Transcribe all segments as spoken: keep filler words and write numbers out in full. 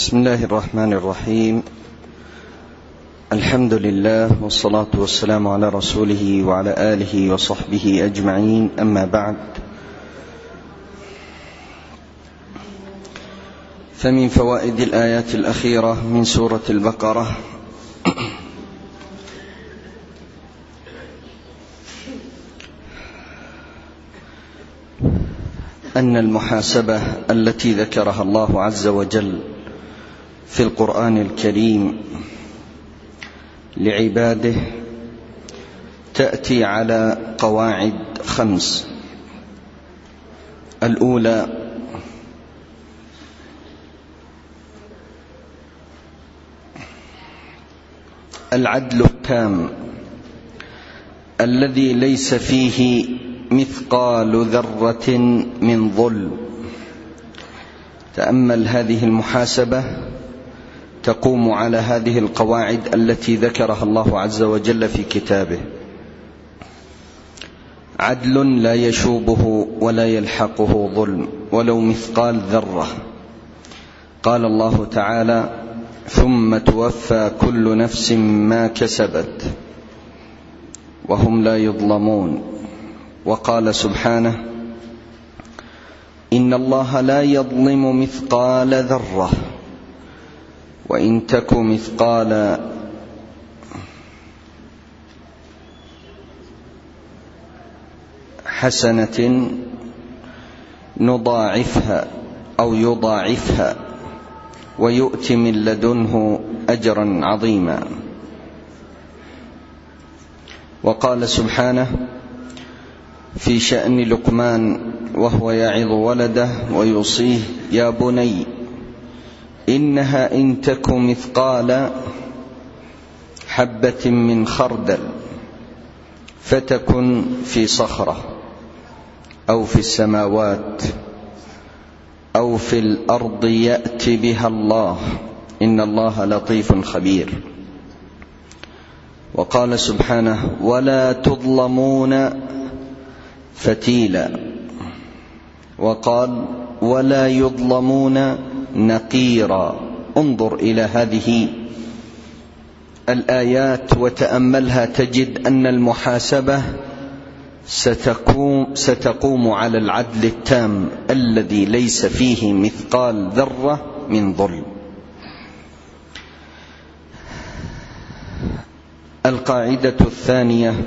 بسم الله الرحمن الرحيم. الحمد لله والصلاة والسلام على رسوله وعلى آله وصحبه أجمعين، أما بعد، فمن فوائد الآيات الأخيرة من سورة البقرة أن المحاسبة التي ذكرها الله عز وجل في القرآن الكريم لعباده تأتي على قواعد خمس. الأولى: العدل التام الذي ليس فيه مثقال ذرة من ظلم. تأمل هذه المحاسبة تقوم على هذه القواعد التي ذكرها الله عز وجل في كتابه: عدل لا يشوبه ولا يلحقه ظلم ولو مثقال ذرة. قال الله تعالى: ثم توفى كل نفس ما كسبت وهم لا يظلمون. وقال سبحانه: إن الله لا يظلم مثقال ذرة وإن تك مثقال حسنة نضاعفها أو يضاعفها ويؤتي من لدنه أجرا عظيما. وقال سبحانه في شأن لقمان وهو يعظ ولده ويوصيه: يا بني إنها إن تك مثقال حبة من خردل فتكن في صخرة أو في السماوات أو في الأرض يأت بها الله إن الله لطيف خبير. وقال سبحانه: ولا تظلمون فتيلا. وقال: ولا يظلمون نقيرا. انظر إلى هذه الآيات وتأملها، تجد أن المحاسبة ستقوم, ستقوم على العدل التام الذي ليس فيه مثقال ذرة من ظلم. القاعدة الثانية: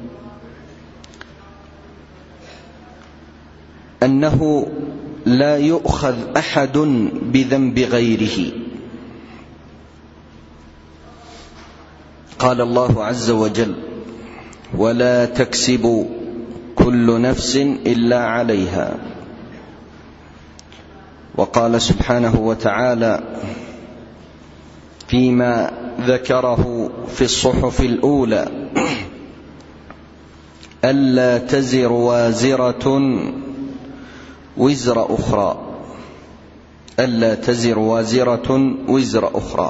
أنه لا يؤخذ أحد بذنب غيره. قال الله عز وجل: ولا تكسب كل نفس إلا عليها. وقال سبحانه وتعالى فيما ذكره في الصحف الأولى: ألا تزر وازرة وزر أخرى. ألا تزر وازرة وزر أخرى.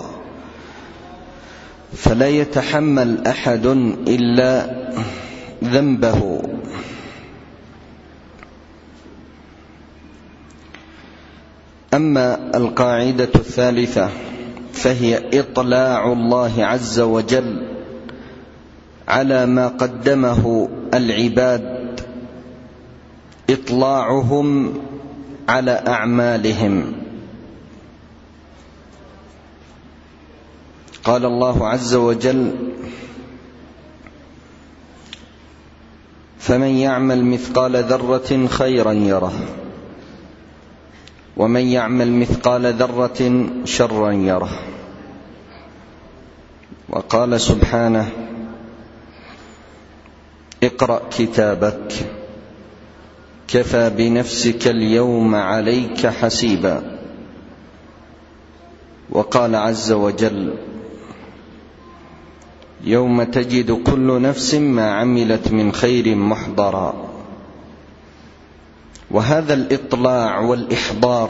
فلا يتحمل أحد إلا ذنبه. أما القاعدة الثالثة فهي إطلاع الله عز وجل على ما قدمه العباد، إطلاعهم على أعمالهم. قال الله عز وجل: فمن يعمل مثقال ذرة خيرا يره ومن يعمل مثقال ذرة شرا يره. وقال سبحانه: اقرأ كتابك كفى بنفسك اليوم عليك حسيبا. وقال عز وجل: يوم تجد كل نفس ما عملت من خير محضرا. وهذا الإطلاع والإحضار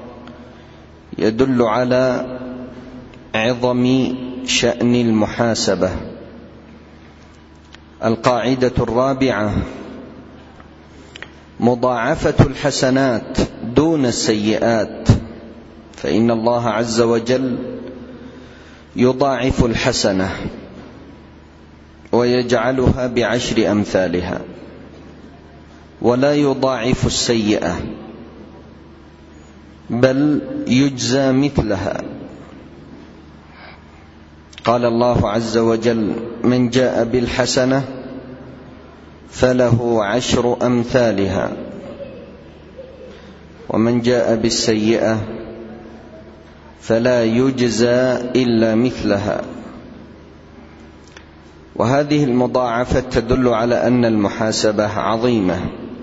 يدل على عظم شأن المحاسبة. القاعدة الرابعة: مضاعفة الحسنات دون السيئات فإن الله عز وجل يضاعف الحسنة ويجعلها بعشر أمثالها، ولا يضاعف السيئة بل يجزى مثلها. قال الله عز وجل: من جاء بالحسنة فله عشر أمثالها، ومن جاء بالسيئة فلا يجزى إلا مثلها. وهذه المضاعفة تدل على أن المحاسبة عظيمة.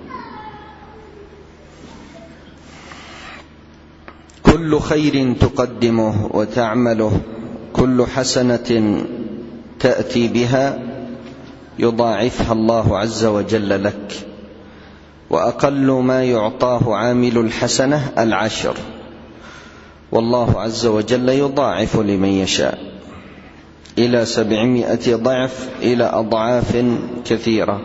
كل خير تقدمه وتعمله، كل حسنة تأتي بها يضاعفها الله عز وجل لك، وأقل ما يعطاه عامل الحسنة العشر، والله عز وجل يضاعف لمن يشاء إلى سبعمائة ضعف، إلى أضعاف كثيرة،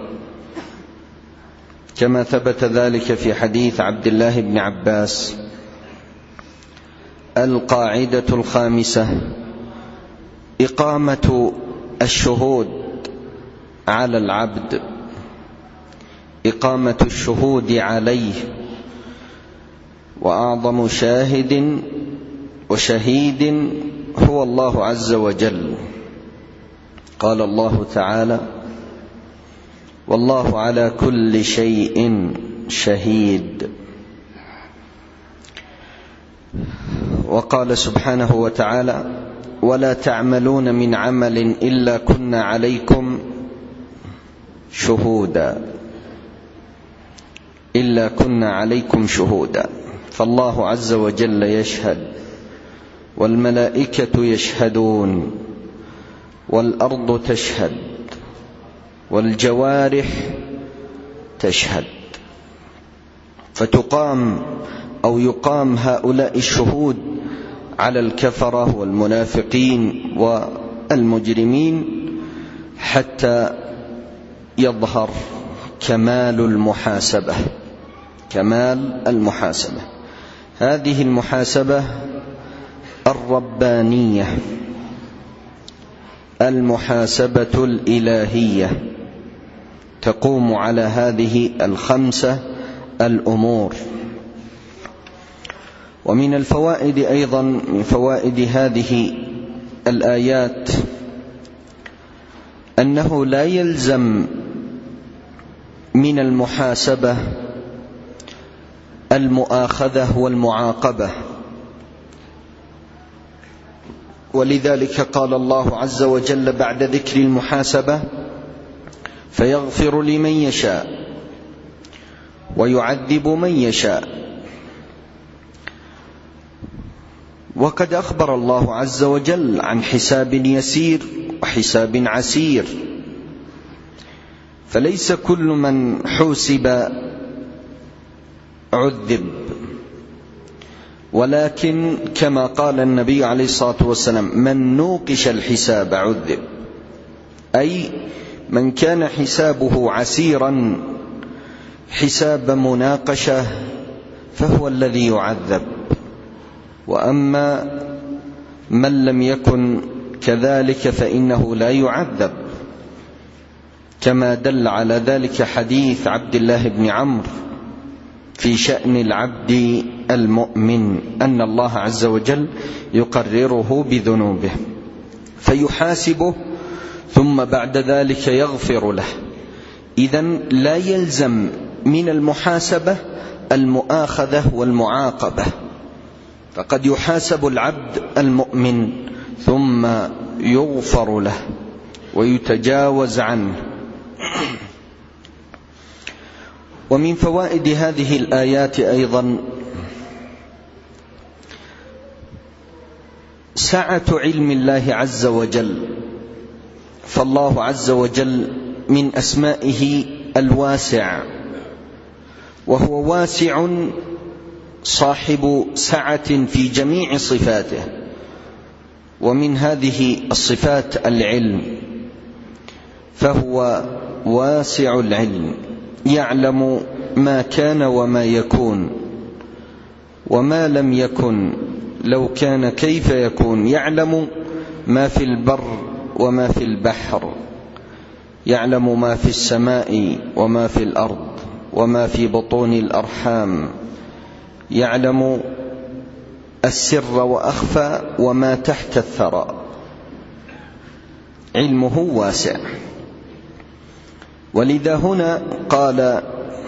كما ثبت ذلك في حديث عبد الله بن عباس: القاعدة الخامسة إقامة الشهود على العبد، إقامة الشهود عليه، وأعظم شاهد وشهيد هو الله عز وجل. قال الله تعالى: والله على كل شيء شهيد. وقال سبحانه وتعالى: ولا تعملون من عمل إلا كنا عليكم شهودا، إلا كنا عليكم شهودا. فالله عز وجل يشهد، والملائكة يشهدون، والأرض تشهد، والجوارح تشهد، فتقام أو يقام هؤلاء الشهود على الكفرة والمنافقين والمجرمين حتى يظهر كمال المحاسبة. كمال المحاسبة هذه المحاسبة الربانية، المحاسبة الإلهية، تقوم على هذه الخمسة الأمور. ومن الفوائد أيضا، من فوائد هذه الآيات، أنه لا يلزم من المحاسبة المؤاخذة والمعاقبة، ولذلك قال الله عز وجل بعد ذكر المحاسبة: فيغفر لمن يشاء ويعذب من يشاء. وقد أخبر الله عز وجل عن حساب يسير وحساب عسير، فليس كل من حوسب عذب، ولكن كما قال النبي عليه الصلاة والسلام: من نوقش الحساب عذب، أي من كان حسابه عسيرا حساب مناقشة فهو الذي يعذب. وأما من لم يكن كذلك فإنه لا يعذب، كما دل على ذلك حديث عبد الله بن عمرو في شأن العبد المؤمن، أن الله عز وجل يقرره بذنوبه فيحاسبه ثم بعد ذلك يغفر له. إذن لا يلزم من المحاسبة المؤاخذة والمعاقبة، فقد يحاسب العبد المؤمن ثم يغفر له ويتجاوز عنه. ومن فوائد هذه الآيات أيضا سعة علم الله عز وجل، فالله عز وجل من أسمائه الواسع، وهو واسع صاحب سعة في جميع صفاته، ومن هذه الصفات العلم، فهو واسع العلم، يعلم ما كان وما يكون وما لم يكن لو كان كيف يكون؟ يعلم ما في البر وما في البحر، يعلم ما في السماء وما في الأرض وما في بطون الأرحام، يعلم السر وأخفى وما تحت الثرى، علمه واسع. ولذا هنا قال: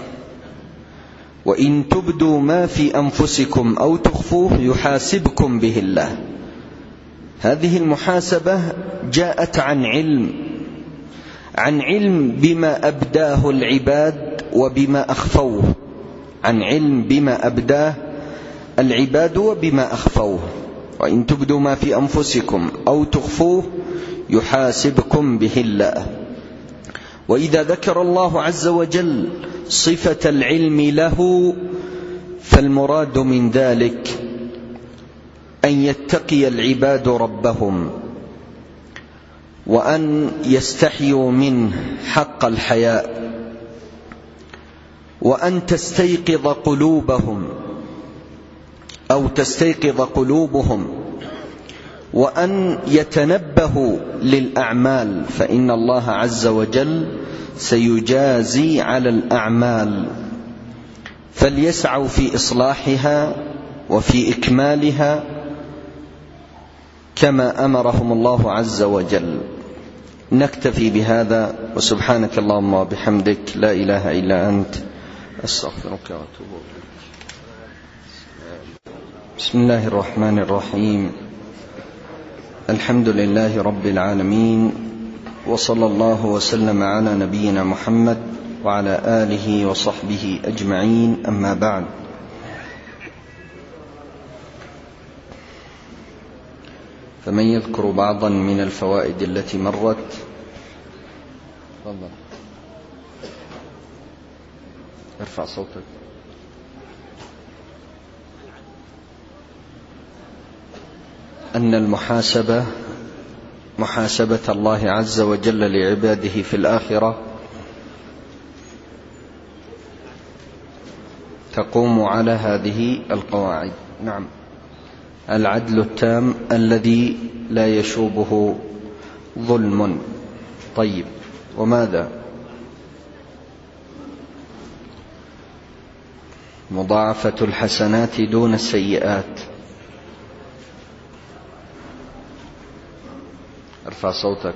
وإن تبدوا ما في أنفسكم أو تخفوه يحاسبكم به الله. هذه المحاسبة جاءت عن علم، عن علم بما أبداه العباد وبما أخفوه، عن علم بما أبداه العباد وبما أخفوه. وإن تبدوا ما في أنفسكم أو تخفوه يحاسبكم به الله. وإذا ذكر الله عز وجل صفة العلم له فالمراد من ذلك أن يتقي العباد ربهم، وأن يستحيوا منه حق الحياء، وأن تستيقظ قلوبهم أو تستيقظ قلوبهم، وأن يتنبهوا للأعمال، فإن الله عز وجل سيجازي على الأعمال، فليسعوا في إصلاحها وفي إكمالها كما أمرهم الله عز وجل. نكتفي بهذا، وسبحانك اللهم وبحمدك، لا إله إلا أنت، أستغفرك وأتوب إليك. بسم الله الرحمن الرحيم. الحمد لله رب العالمين، وصلى الله وسلم على نبينا محمد وعلى آله وصحبه أجمعين، أما بعد. فمن يذكر بعضا من الفوائد التي مرت؟ تفضل، ارفع صوتك. أن المحاسبة محاسبة الله عز وجل لعباده في الآخرة تقوم على هذه القواعد. نعم، العدل التام الذي لا يشوبه ظلم. طيب، وماذا؟ مضاعفة الحسنات دون السيئات. ارفع صوتك.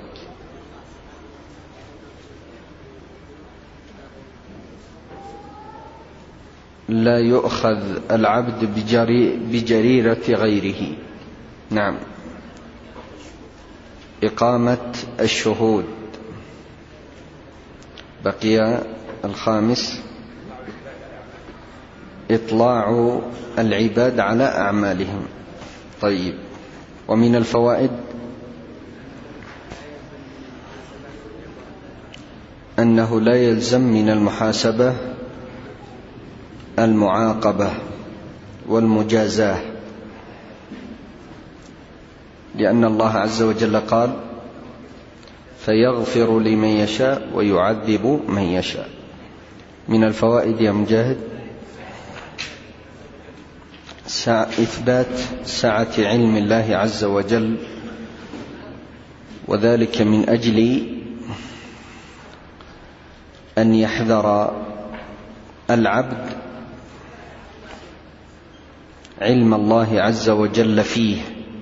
لا يؤخذ العبد بجري بجريرة غيره. نعم، إقامة الشهود. بقي الخامس: إطلاع العباد على أعمالهم. طيب، ومن الفوائد أنه لا يلزم من المحاسبة المعاقبة والمجازاة، لأن الله عز وجل قال: فيغفر لمن يشاء ويعذب من يشاء. من الفوائد يا مجاهد إثبات سعة علم الله عز وجل، وذلك من أجل أن يحذر العبد علم الله عز وجل فيه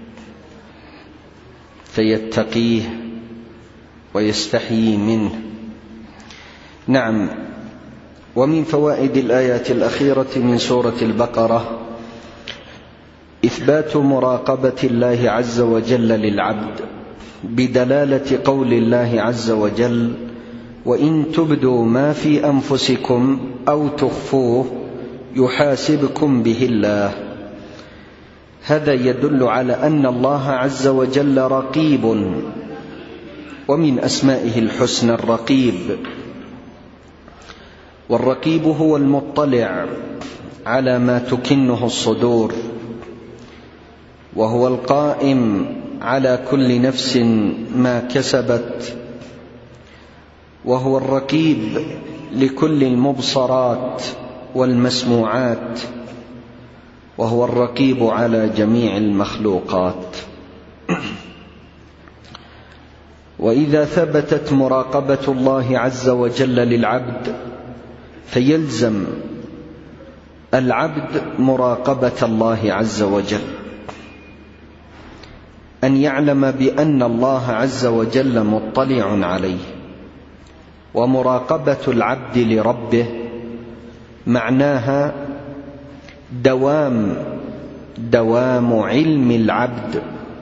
فيتقيه ويستحيي منه. نعم، ومن فوائد الآيات الأخيرة من سورة البقرة إثبات مراقبة الله عز وجل للعبد، بدلالة قول الله عز وجل: وإن تبدوا ما في أنفسكم أو تخفوه يحاسبكم به الله. هذا يدل على أن الله عز وجل رقيب، ومن أسمائه الحسنى الرقيب، والرقيب هو المطلع على ما تكنه الصدور، وهو القائم على كل نفس ما كسبت، وهو الرقيب لكل المبصرات والمسموعات، وهو الرقيب على جميع المخلوقات. وإذا ثبتت مراقبة الله عز وجل للعبد فيلزم العبد مراقبة الله عز وجل، أن يعلم بأن الله عز وجل مطلع عليه. ومراقبة العبد لربه معناها دوام دوام علم العبد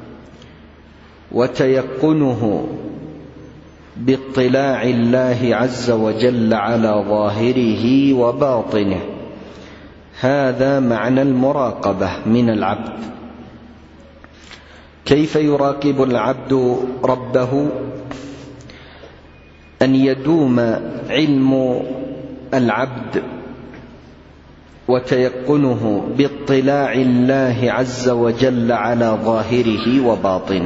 وتيقنه باطلاع الله عز وجل على ظاهره وباطنه. هذا معنى المراقبة من العبد. كيف يراقب العبد ربه؟ أن يدوم علم العبد وتيقنه باطلاع الله عز وجل على ظاهره وباطنه.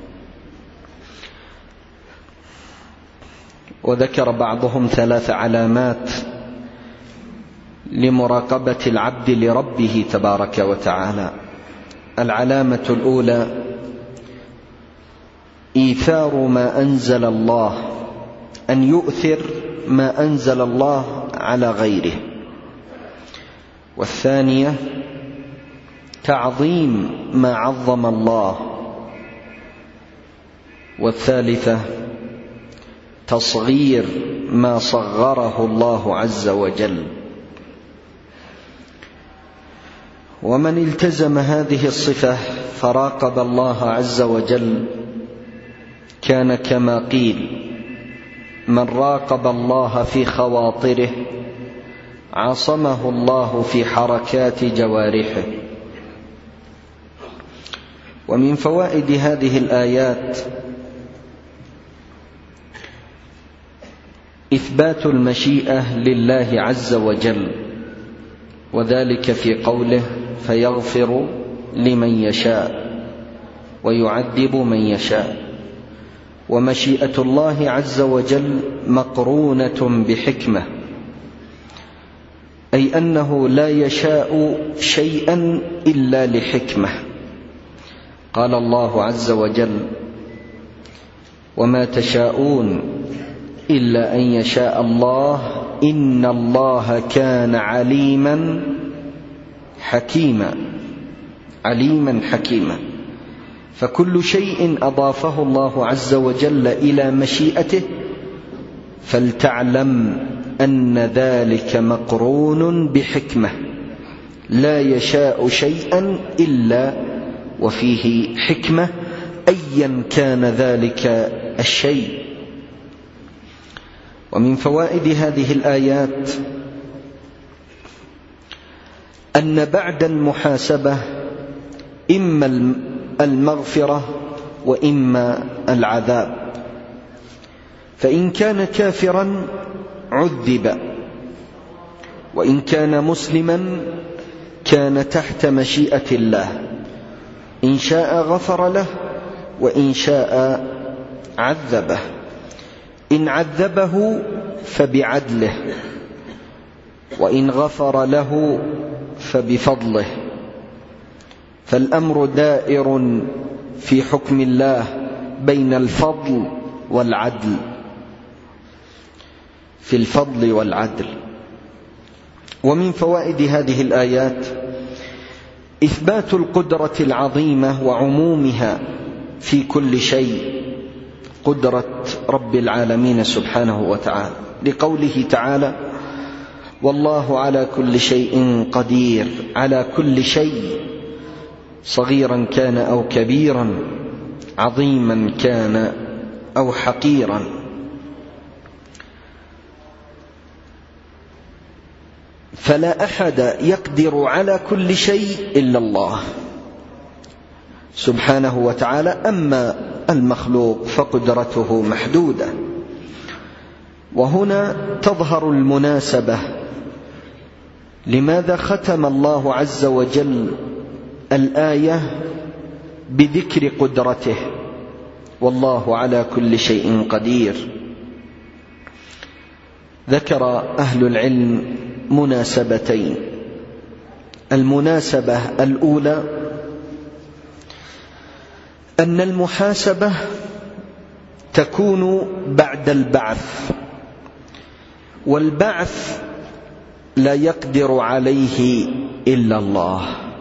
وذكر بعضهم ثلاث علامات لمراقبة العبد لربه تبارك وتعالى. العلامة الأولى إيثار ما أنزل الله، أن يؤثر ما أنزل الله على غيره. والثانية تعظيم ما عظم الله. والثالثة تصغير ما صغره الله عز وجل. ومن التزم هذه الصفة فراقب الله عز وجل كان كما قيل: من راقب الله في خواطره عصمه الله في حركات جوارحه. ومن فوائد هذه الآيات إثبات المشيئة لله عز وجل، وذلك في قوله: فيغفر لمن يشاء ويعذب من يشاء. ومشيئة الله عز وجل مقرونة بحكمة، أي أنه لا يشاء شيئا إلا لحكمة. قال الله عز وجل: وما تشاءون إلا أن يشاء الله إن الله كان عليما حكيما. عليما حكيما. فكل شيء أضافه الله عز وجل إلى مشيئته فلتعلم أن ذلك مقرون بحكمة، لا يشاء شيئا إلا وفيه حكمة أيا كان ذلك الشيء. ومن فوائد هذه الآيات أن بعد المحاسبة إما المغفرة وإما العذاب. فإن كان كافرا عذب، وإن كان مسلما كان تحت مشيئة الله، إن شاء غفر له وإن شاء عذبه. إن عذبه فبعدله، وإن غفر له فبفضله. فالأمر دائر في حكم الله بين الفضل والعدل، في الفضل والعدل. ومن فوائد هذه الآيات إثبات القدرة العظيمة وعمومها في كل شيء، قدرة رب العالمين سبحانه وتعالى، لقوله تعالى: والله على كل شيء قدير. على كل شيء، صغيرا كان أو كبيرا، عظيما كان أو حقيرا. فلا أحد يقدر على كل شيء إلا الله سبحانه وتعالى. أما المخلوق فقدرته محدودة. وهنا تظهر المناسبة لماذا ختم الله عز وجل الآية بذكر قدرته: والله على كل شيء قدير. ذكر أهل العلم مناسبتين. المناسبة الأولى أن المحاسبة تكون بعد البعث، والبعث لا يقدر عليه إلا الله،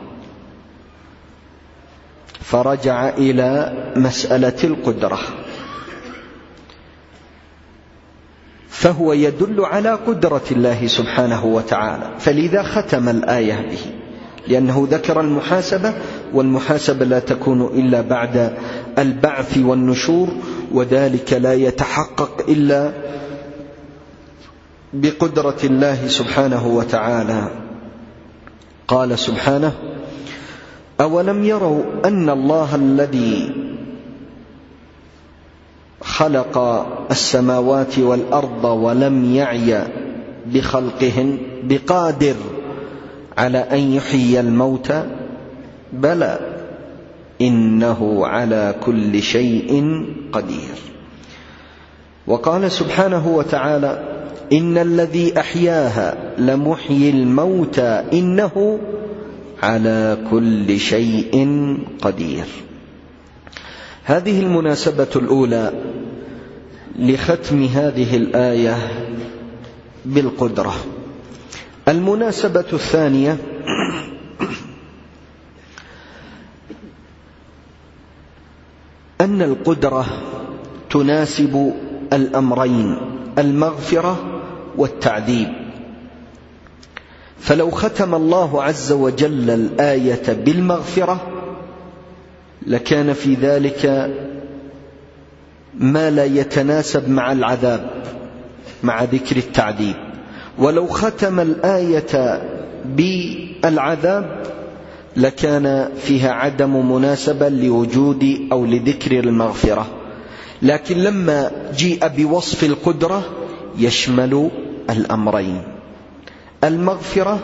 فرجع إلى مسألة القدرة، فهو يدل على قدرة الله سبحانه وتعالى، فلذا ختم الآية به، لأنه ذكر المحاسبة، والمحاسبة لا تكون إلا بعد البعث والنشور، وذلك لا يتحقق إلا بقدرة الله سبحانه وتعالى. قال سبحانه: أولم يروا أن الله الذي خلق السماوات والأرض ولم يعي بخلقهن بقادر على أن يحيي الموتى بلى إنه على كل شيء قدير. وقال سبحانه وتعالى: إن الذي أحياها لمحيي الموتى إنه على كل شيء قدير. هذه المناسبة الأولى لختم هذه الآية بالقدرة. المناسبة الثانية أن القدرة تناسب الأمرين، المغفرة والتعذيب. فلو ختم الله عز وجل الآية بالمغفرة لكان في ذلك ما لا يتناسب مع العذاب، مع ذكر التعذيب. ولو ختم الآية بالعذاب لكان فيها عدم مناسبة لوجود أو لذكر المغفرة. لكن لما جيء بوصف القدرة يشمل الأمرين، المغفرة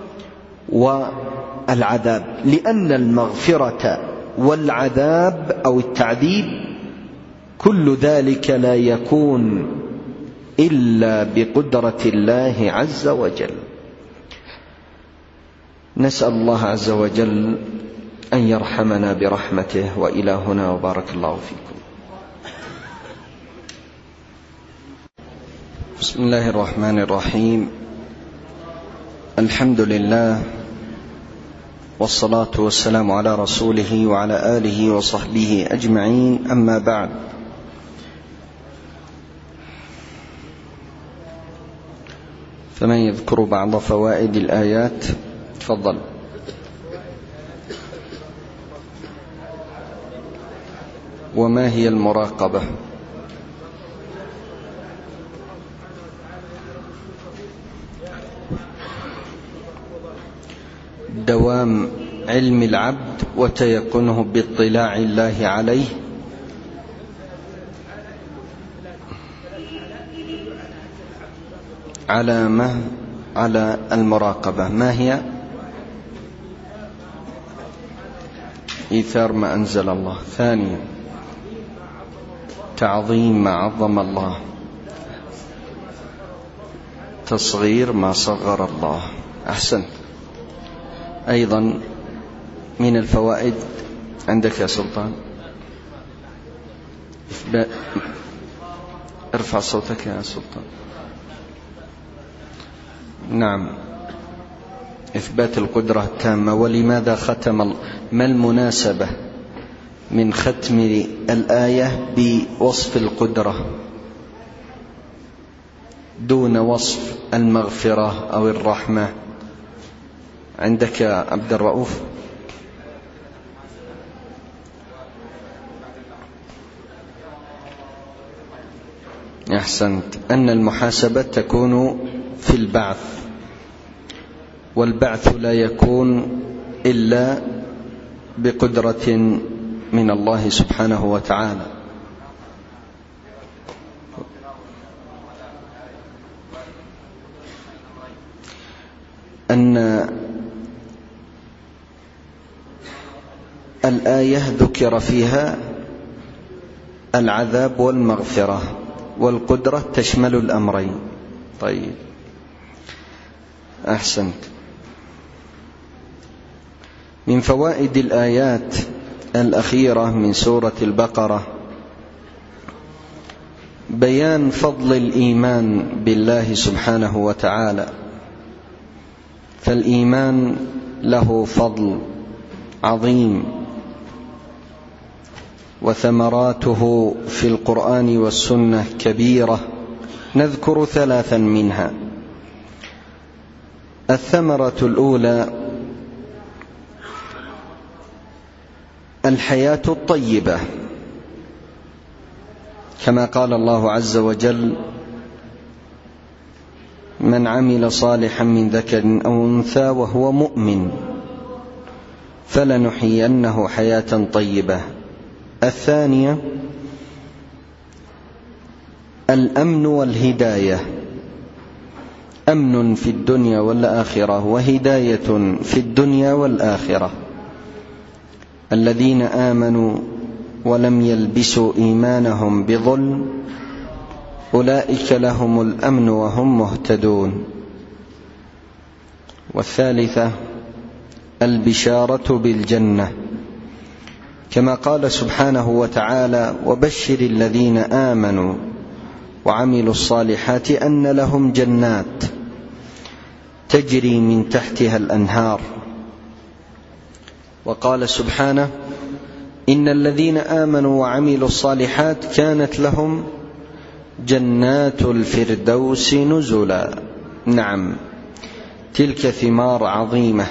والعذاب، لأن المغفرة والعذاب أو التعذيب كل ذلك لا يكون إلا بقدرة الله عز وجل. نسأل الله عز وجل أن يرحمنا برحمته. وإلى هنا، وبارك الله فيكم. بسم الله الرحمن الرحيم. الحمد لله، والصلاة والسلام على رسوله وعلى آله وصحبه أجمعين، أما بعد. فمن يذكر بعض فوائد الآيات؟ تفضل. وما هي المراقبة؟ دوام علم العبد وتيقنه باطلاع الله عليه. على ما على المراقبة ما هي؟ إيثار ما أنزل الله. ثانيا، تعظيم ما عظم الله. تصغير ما صغر الله. أحسن. أيضا من الفوائد عندك يا سلطان، ارفع صوتك يا سلطان. نعم، إثبات القدرة التامة. ولماذا ختم ال... ما المناسبة من ختم الآية بوصف القدرة دون وصف المغفرة أو الرحمة؟ عندك يا عبد الرؤوف. أحسنت. أن المحاسبة تكون في البعث، والبعث لا يكون إلا بقدرة من الله سبحانه وتعالى. أن الآية ذكر فيها العذاب والمغفرة، والقدرة تشمل الأمرين. طيب، أحسنت. من فوائد الآيات الأخيرة من سورة البقرة بيان فضل الإيمان بالله سبحانه وتعالى، فالإيمان له فضل عظيم، وثمراته في القرآن والسنة كبيرة، نذكر ثلاثا منها. الثمرة الأولى الحياة الطيبة، كما قال الله عز وجل: من عمل صالحا من ذكر أو أنثى وهو مؤمن فلنحيينه حياة طيبة. الثانية الأمن والهداية، أمن في الدنيا والآخرة وهداية في الدنيا والآخرة. الذين آمنوا ولم يلبسوا إيمانهم بظلم أولئك لهم الأمن وهم مهتدون. والثالثة البشارة بالجنة، كما قال سبحانه وتعالى: وبشر الذين آمنوا وعملوا الصالحات أن لهم جنات تجري من تحتها الأنهار. وقال سبحانه: إن الذين آمنوا وعملوا الصالحات كانت لهم جنات الفردوس نزلا. نعم، تلك ثمار عظيمة.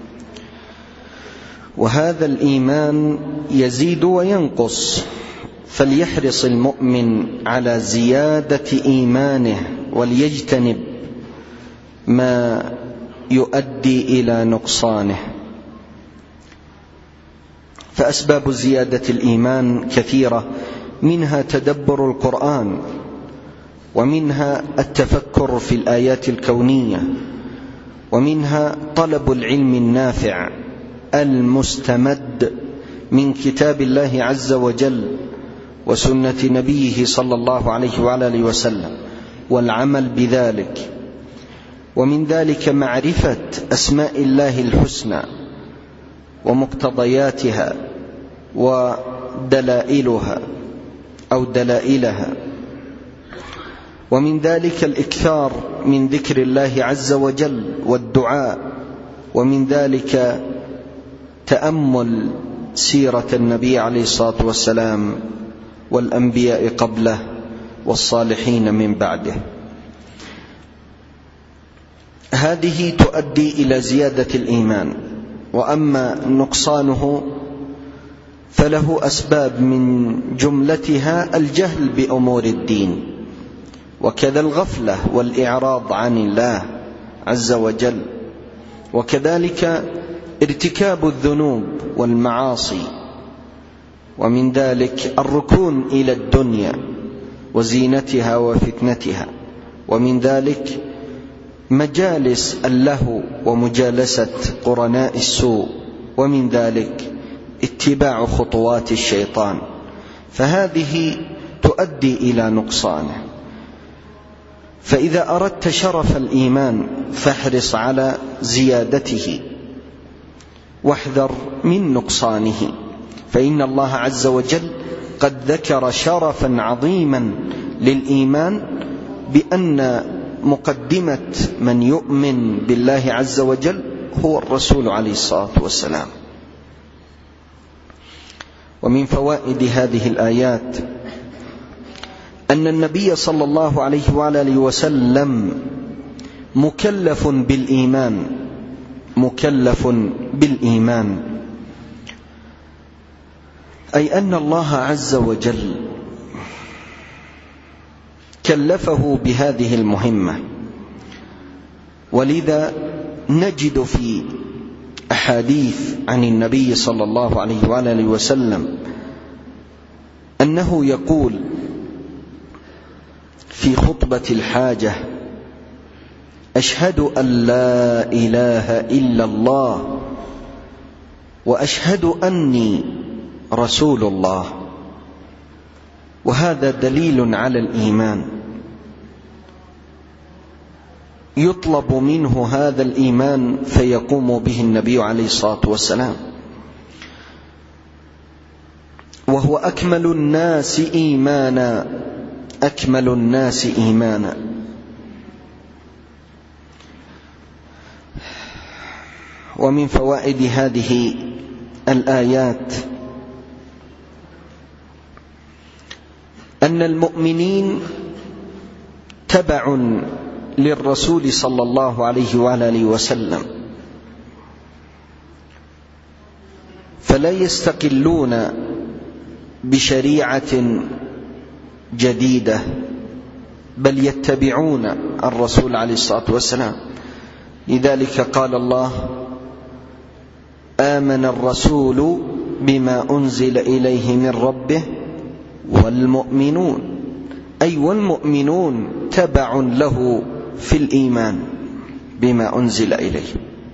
وهذا الإيمان يزيد وينقص، فليحرص المؤمن على زيادة إيمانه وليجتنب ما يؤدي إلى نقصانه. فأسباب زيادة الإيمان كثيرة، منها تدبر القرآن، ومنها التفكر في الآيات الكونية، ومنها طلب العلم النافع المستمد من كتاب الله عز وجل وسنة نبيه صلى الله عليه وعلى آله وسلم، والعمل بذلك. ومن ذلك معرفة أسماء الله الحسنى ومقتضياتها ودلائلها أو دلائلها. ومن ذلك الإكثار من ذكر الله عز وجل والدعاء. ومن ذلك تأمل سيرة النبي عليه الصلاة والسلام والأنبياء قبله والصالحين من بعده. هذه تؤدي إلى زيادة الإيمان. وأما نقصانه فله أسباب، من جملتها الجهل بأمور الدين، وكذا الغفلة والإعراض عن الله عز وجل، وكذلك ارتكاب الذنوب والمعاصي. ومن ذلك الركون إلى الدنيا وزينتها وفتنتها. ومن ذلك مجالس اللهو ومجالسة قرناء السوء. ومن ذلك اتباع خطوات الشيطان، فهذه تؤدي إلى نقصانه. فإذا أردت شرف الإيمان فاحرص على زيادته واحذر من نقصانه، فإن الله عز وجل قد ذكر شرفا عظيما للإيمان بأن مقدمة من يؤمن بالله عز وجل هو الرسول عليه الصلاة والسلام. ومن فوائد هذه الآيات أن النبي صلى الله عليه وآله وسلم مكلف بالإيمان، مكلف بالإيمان، أي أن الله عز وجل كلفه بهذه المهمة. ولذا نجد في أحاديث عن النبي صلى الله عليه وآله وسلم أنه يقول في خطبة الحاجة: أشهد أن لا إله إلا الله وأشهد أني رسول الله. وهذا دليل على الإيمان. يطلب منه هذا الإيمان فيقوم به النبي عليه الصلاة والسلام، وهو أكمل الناس إيمانا أكمل الناس إيمانا. ومن فوائد هذه الآيات أن المؤمنين تبع للرسول صلى الله عليه وآله وسلم، فلا يستقلون بشريعة جديدة، بل يتبعون الرسول عليه الصلاة والسلام. لذلك قال الله: آمن الرسول بما أنزل إليه من ربه والمؤمنون، أي والمؤمنون تبع له في الإيمان بما أنزل إليه.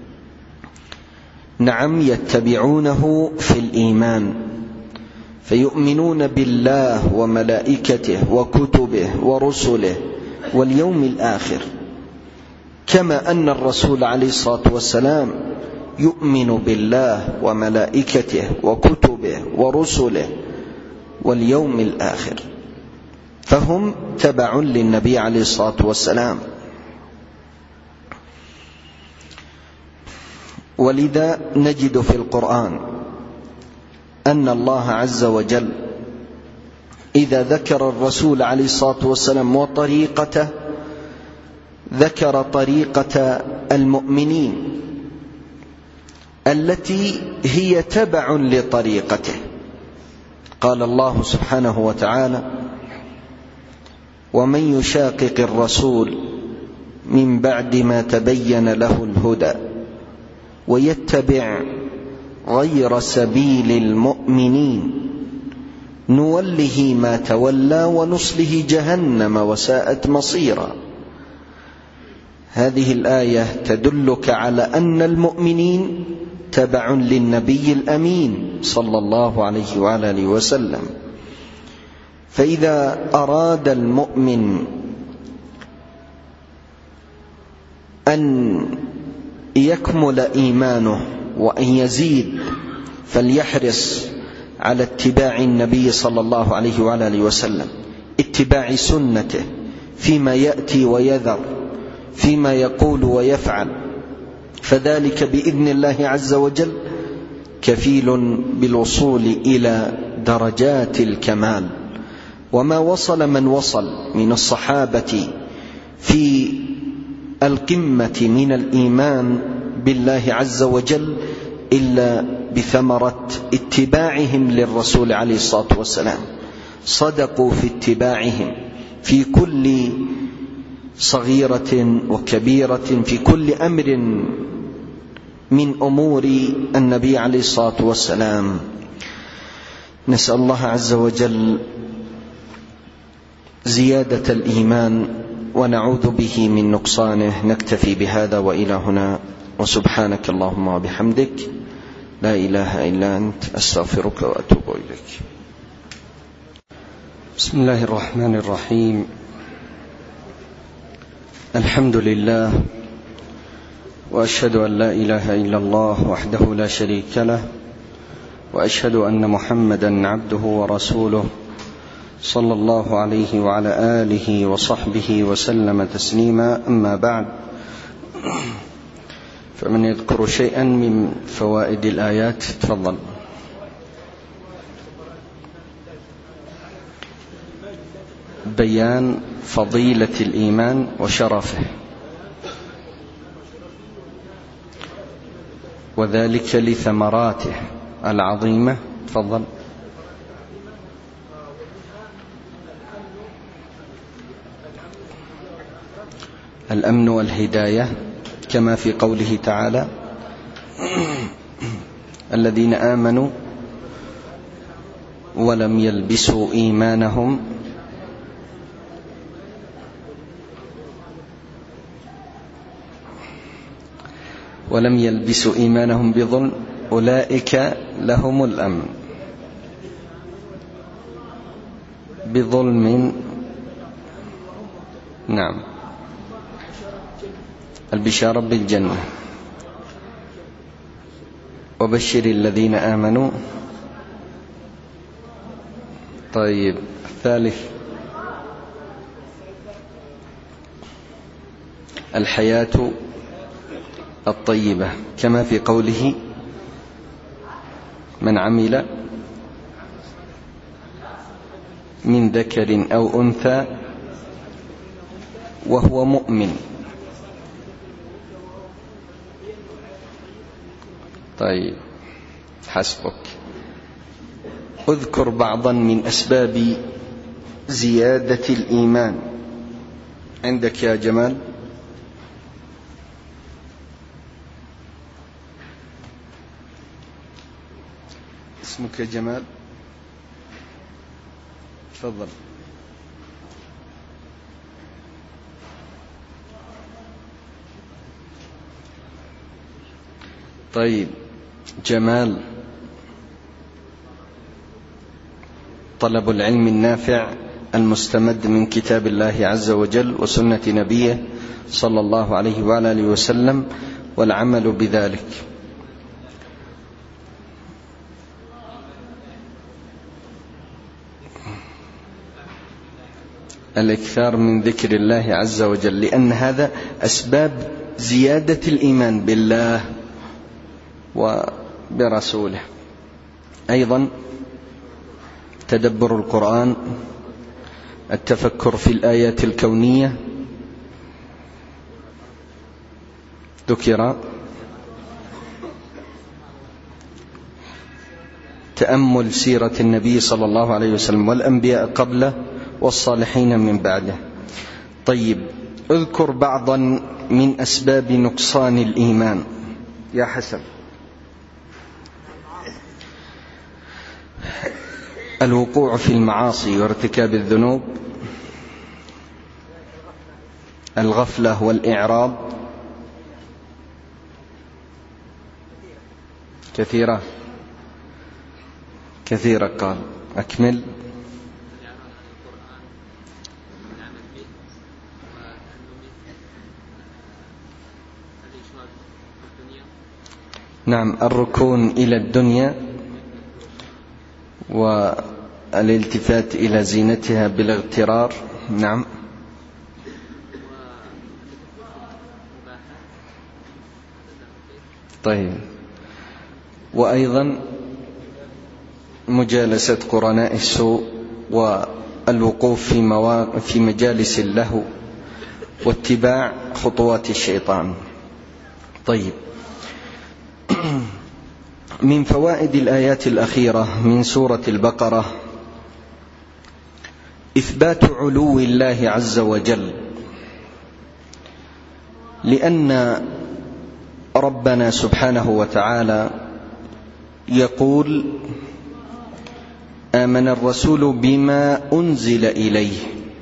نعم، يتبعونه في الإيمان، فيؤمنون بالله وملائكته وكتبه ورسله واليوم الآخر، كما أن الرسول عليه الصلاة والسلام يؤمن بالله وملائكته وكتبه ورسله واليوم الآخر، فهم تبع للنبي عليه الصلاة والسلام. ولذا نجد في القرآن أن الله عز وجل إذا ذكر الرسول عليه الصلاة والسلام وطريقته ذكر طريقة المؤمنين التي هي تبع لطريقته. قال الله سبحانه وتعالى: ومن يشاقق الرسول من بعد ما تبين له الهدى ويتبع غير سبيل المؤمنين نوله ما تولى ونصله جهنم وساءت مصيرا. هذه الآية تدلك على أن المؤمنين تبع للنبي الأمين صلى الله عليه وآله وسلم. فإذا أراد المؤمن أن يكمل إيمانه وأن يزيد فليحرص على اتباع النبي صلى الله عليه وآله وسلم، اتباع سنته فيما يأتي ويذر، فيما يقول ويفعل، فذلك بإذن الله عز وجل كفيل بالوصول إلى درجات الكمال. وما وصل من وصل من الصحابة في القمة من الإيمان بالله عز وجل إلا بثمرة اتباعهم للرسول عليه الصلاة والسلام. صدقوا في اتباعهم في كل صغيرة وكبيرة، في كل أمر من أمور النبي عليه الصلاة والسلام. نسأل الله عز وجل زيادة الإيمان ونعوذ به من نقصانه. نكتفي بهذا وإلى هنا، وسبحانك اللهم وبحمدك، لا إله إلا أنت، أستغفرك وأتوب إليك. بسم الله الرحمن الرحيم. الحمد لله، وأشهد أن لا إله إلا الله وحده لا شريك له، وأشهد أن محمدا عبده ورسوله صلى الله عليه وعلى آله وصحبه وسلم تسليما. أما بعد، فمن يذكر شيئا من فوائد الآيات تفضل. بيان فضيلة الإيمان وشرفه، وذلك لثمراته العظيمة. تفضل. الأمن والهداية، كما في قوله تعالى: الذين آمنوا ولم يلبسوا إيمانهم ولم يلبسوا إيمانهم بظلم أولئك لهم الأمن. بظلم، نعم. البشارة بالجنة. وبشر الذين آمنوا. طيب الثالث الحياة الطيبة، كما في قوله من عمل من ذكر أو أنثى وهو مؤمن. طيب حسبك. اذكر بعضا من أسباب زيادة الإيمان. عندك يا جمال؟ اسمك جمال؟ تفضل. طيب جمال، طلب العلم النافع المستمد من كتاب الله عز وجل وسنة نبيه صلى الله عليه وعلى آله وسلم والعمل بذلك. الإكثار من ذكر الله عز وجل، لأن هذا أسباب زيادة الإيمان بالله وبرسوله. أيضا تدبر القرآن، التفكر في الآيات الكونية، ذكر تأمل سيرة النبي صلى الله عليه وسلم والأنبياء قبله والصالحين من بعده. طيب اذكر بعضا من أسباب نقصان الإيمان يا حسن. الوقوع في المعاصي وارتكاب الذنوب، الغفلة والإعراض، كثيرة كثيرة قال أكمل. نعم، الركون إلى الدنيا والالتفات إلى زينتها بالاغترار. نعم. طيب، وأيضا مجالسة قرناء السوء والوقوف في, موا... في مجالس اللهو واتباع خطوات الشيطان. طيب، من فوائد الآيات الأخيرة من سورة البقرة إثبات علو الله عز وجل، لأن ربنا سبحانه وتعالى يقول آمن الرسول بما أنزل إليه،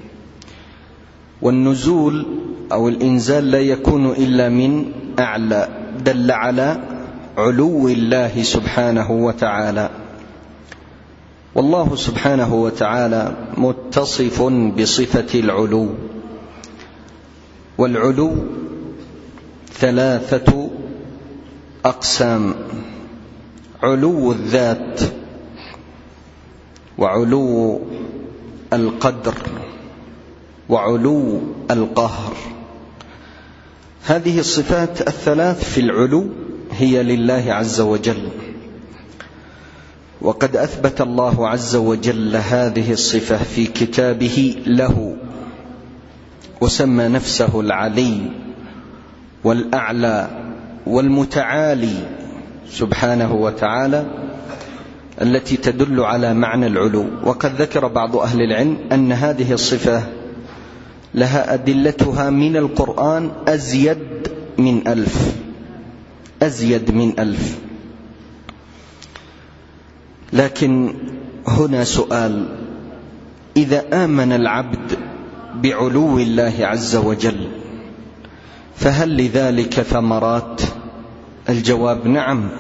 والنزول أو الإنزال لا يكون إلا من أعلى، دل على علو الله سبحانه وتعالى. والله سبحانه وتعالى متصف بصفة العلو، والعلو ثلاثة أقسام: علو الذات، وعلو القدر، وعلو القهر. هذه الصفات الثلاث في العلو هي لله عز وجل، وقد أثبت الله عز وجل هذه الصفة في كتابه له، وسمى نفسه العلي والأعلى والمتعالي سبحانه وتعالى، التي تدل على معنى العلو. وقد ذكر بعض أهل العلم أن هذه الصفة لها أدلتها من القرآن أزيد من ألف أزيد من ألف لكن هنا سؤال: إذا آمن العبد بعلو الله عز وجل فهل لذلك ثمرات؟ الجواب نعم.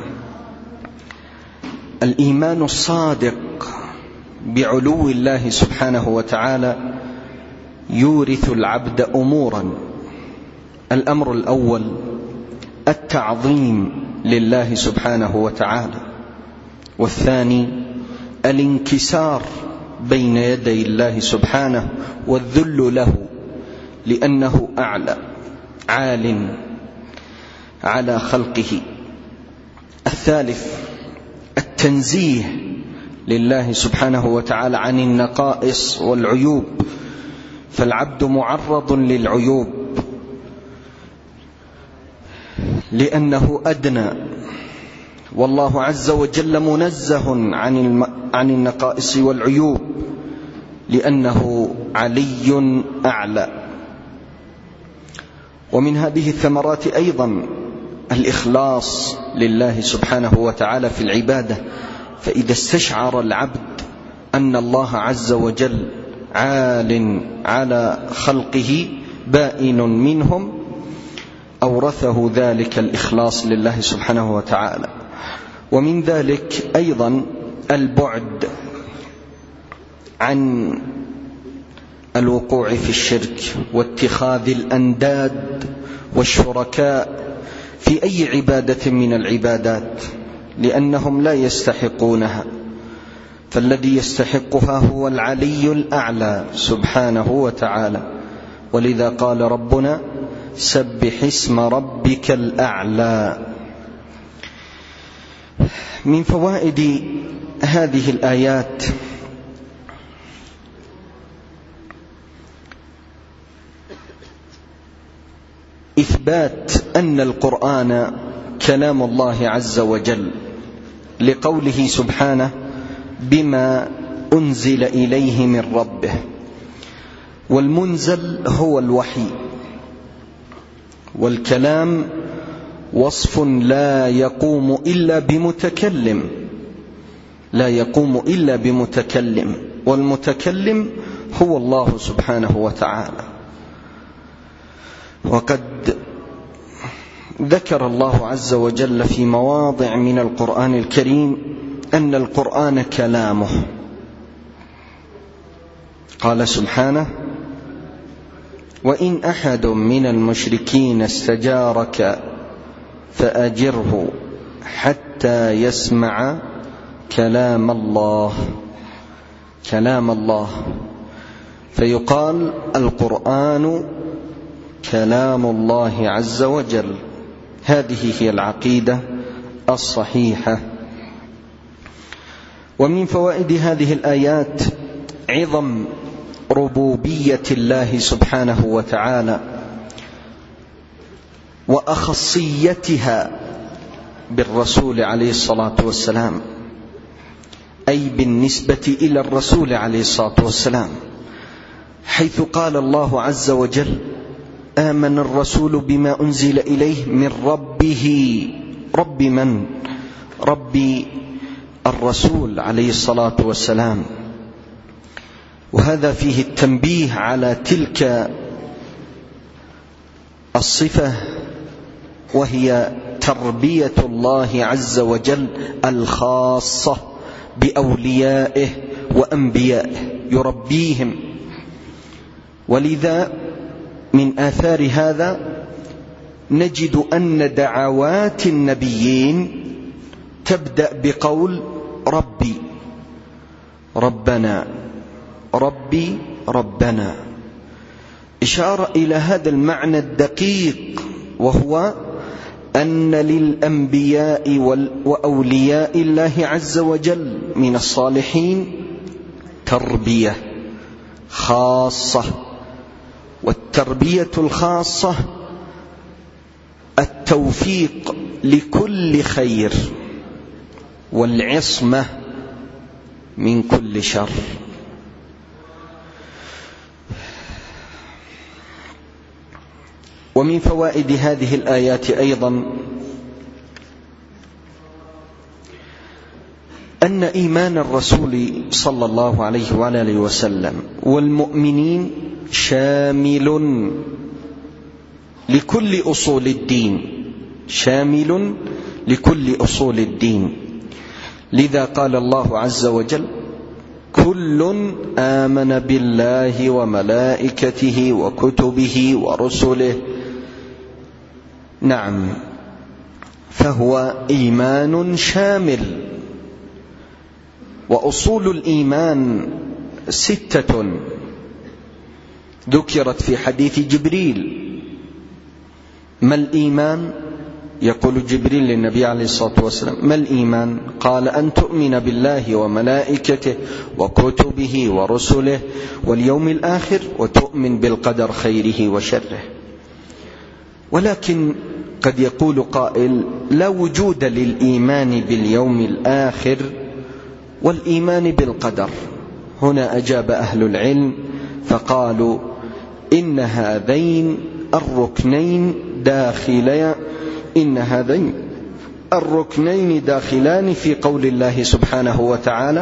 الإيمان الصادق بعلو الله سبحانه وتعالى يورث العبد أمورا، الأمر الأول التعظيم لله سبحانه وتعالى، والثاني الانكسار بين يدي الله سبحانه والذل له لأنه أعلى عال على خلقه. الثالث التنزيه لله سبحانه وتعالى عن النقائص والعيوب، فالعبد معرض للعيوب لأنه أدنى، والله عز وجل منزه عن عن النقائص والعيوب لأنه علي أعلى. ومن هذه الثمرات أيضا الإخلاص لله سبحانه وتعالى في العبادة، فإذا استشعر العبد أن الله عز وجل عال على خلقه بائن منهم أورثه ذلك الإخلاص لله سبحانه وتعالى. ومن ذلك أيضا البعد عن الوقوع في الشرك واتخاذ الأنداد والشركاء في أي عبادة من العبادات، لأنهم لا يستحقونها، فالذي يستحقها هو العلي الأعلى سبحانه وتعالى. ولذا قال ربنا: سبح اسم ربك الأعلى. من فوائد هذه الآيات إثبات أن القرآن كلام الله عز وجل، لقوله سبحانه: بما أنزل إليه من ربه. والمنزل هو الوحي، والكلام وصف لا يقوم إلا بمتكلم، لا يقوم إلا بمتكلم، والمتكلم هو الله سبحانه وتعالى. وقد ذكر الله عز وجل في مواضع من القرآن الكريم أن القرآن كلامه. قال سبحانه: وإن أحد من المشركين استجارك فأجره حتى يسمع كلام الله. كلام الله، فيقال القرآن كلام الله عز وجل. هذه هي العقيدة الصحيحة. ومن فوائد هذه الآيات عظم ربوبية الله سبحانه وتعالى وأخصيتها بالرسول عليه الصلاة والسلام، أي بالنسبة إلى الرسول عليه الصلاة والسلام، حيث قال الله عز وجل: آمن الرسول بما أنزل إليه من ربه. رب من؟ رب الرسول عليه الصلاة والسلام. وهذا فيه التنبيه على تلك الصفة، وهي تربية الله عز وجل الخاصة بأوليائه وأنبيائه، يربيهم. ولذا من آثار هذا نجد أن دعوات النبيين تبدأ بقول ربي، ربنا، ربي، ربنا، إشارة إلى هذا المعنى الدقيق، وهو أن للأنبياء وأولياء الله عز وجل من الصالحين تربية خاصة، والتربية الخاصة التوفيق لكل خير والعصمة من كل شر. ومن فوائد هذه الآيات أيضا أن إيمان الرسول صلى الله عليه وآله وسلم والمؤمنين شامل لكل أصول الدين، شامل لكل أصول الدين. لذا قال الله عز وجل: كل آمن بالله وملائكته وكتبه ورسله نعم، فهو إيمان شامل. وأصول الإيمان ستة ذكرت في حديث جبريل. ما الإيمان؟ يقول جبريل للنبي عليه الصلاة والسلام: ما الإيمان؟ قال: أن تؤمن بالله وملائكته وكتبه ورسله واليوم الآخر وتؤمن بالقدر خيره وشره. ولكن قد يقول قائل: لا وجود للإيمان باليوم الآخر والإيمان بالقدر. هنا أجاب أهل العلم فقالوا: إن هذين الركنين داخلين إن هذين الركنين داخلان في قول الله سبحانه وتعالى: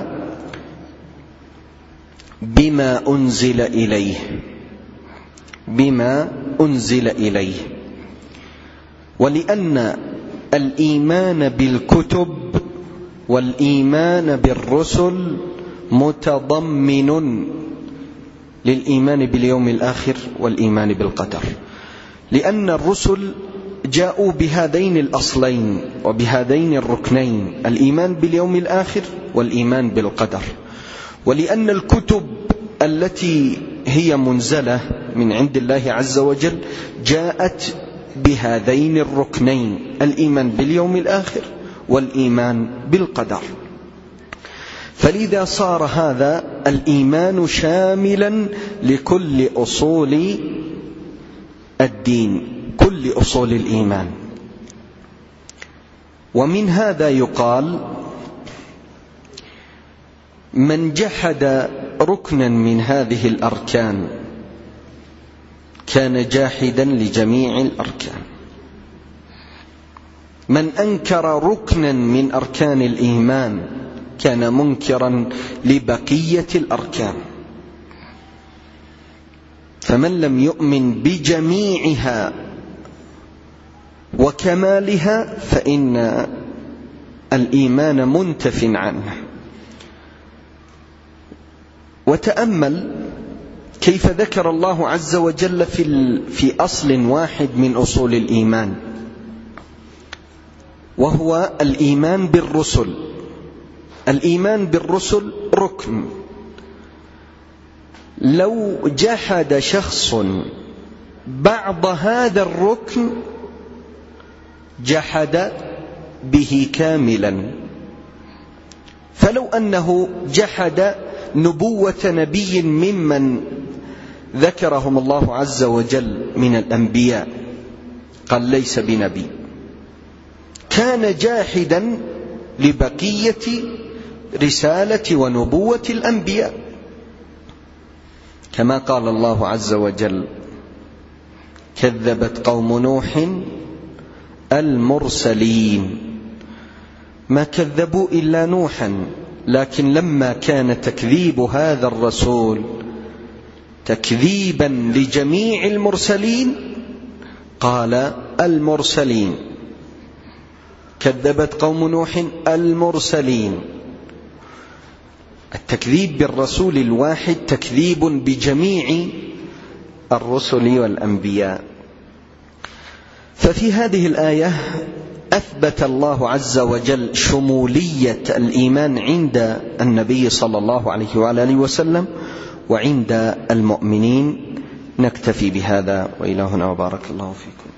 بما أنزل إليه بما أنزل إليه. ولأن الإيمان بالكتب والإيمان بالرسل متضمن للإيمان باليوم الآخر والإيمان بالقدر، لأن الرسل جاءوا بهذين الأصلين وبهذين الركنين: الإيمان باليوم الآخر والإيمان بالقدر. ولأن الكتب التي هي منزلة من عند الله عز وجل جاءت بهذين الركنين: الإيمان باليوم الآخر والإيمان بالقدر. فلذا صار هذا الإيمان شاملا لكل أصول الدين، كل أصول الإيمان. ومن هذا يقال: من جحد ركنا من هذه الأركان كان جاحدا لجميع الأركان. من أنكر ركنا من أركان الإيمان كان منكرا لبقية الأركان. فمن لم يؤمن بجميعها وكمالها فإن الإيمان منتف عنه. وتأمل كيف ذكر الله عز وجل في في أصل واحد من أصول الإيمان، وهو الإيمان بالرسل. الإيمان بالرسل ركن. لو جحد شخص بعض هذا الركن جحد به كاملا. فلو أنه جحد نبوة نبي ممن ذكرهم الله عز وجل من الأنبياء، قال ليس بنبي، كان جاحدا لبقية رسالة ونبوة الأنبياء، كما قال الله عز وجل: كذبت قوم نوح المرسلين. ما كذبوا إلا نوحا، لكن لما كان تكذيب هذا الرسول تكذيبا لجميع المرسلين قال المرسلين. كذبت قوم نوح المرسلين. التكذيب بالرسول الواحد تكذيب بجميع الرسل والأنبياء. ففي هذه الآية أثبت الله عز وجل شمولية الإيمان عند النبي صلى الله عليه وآله وسلم وعند المؤمنين. نكتفي بهذا، وإلى هنا، وبارك الله فيكم.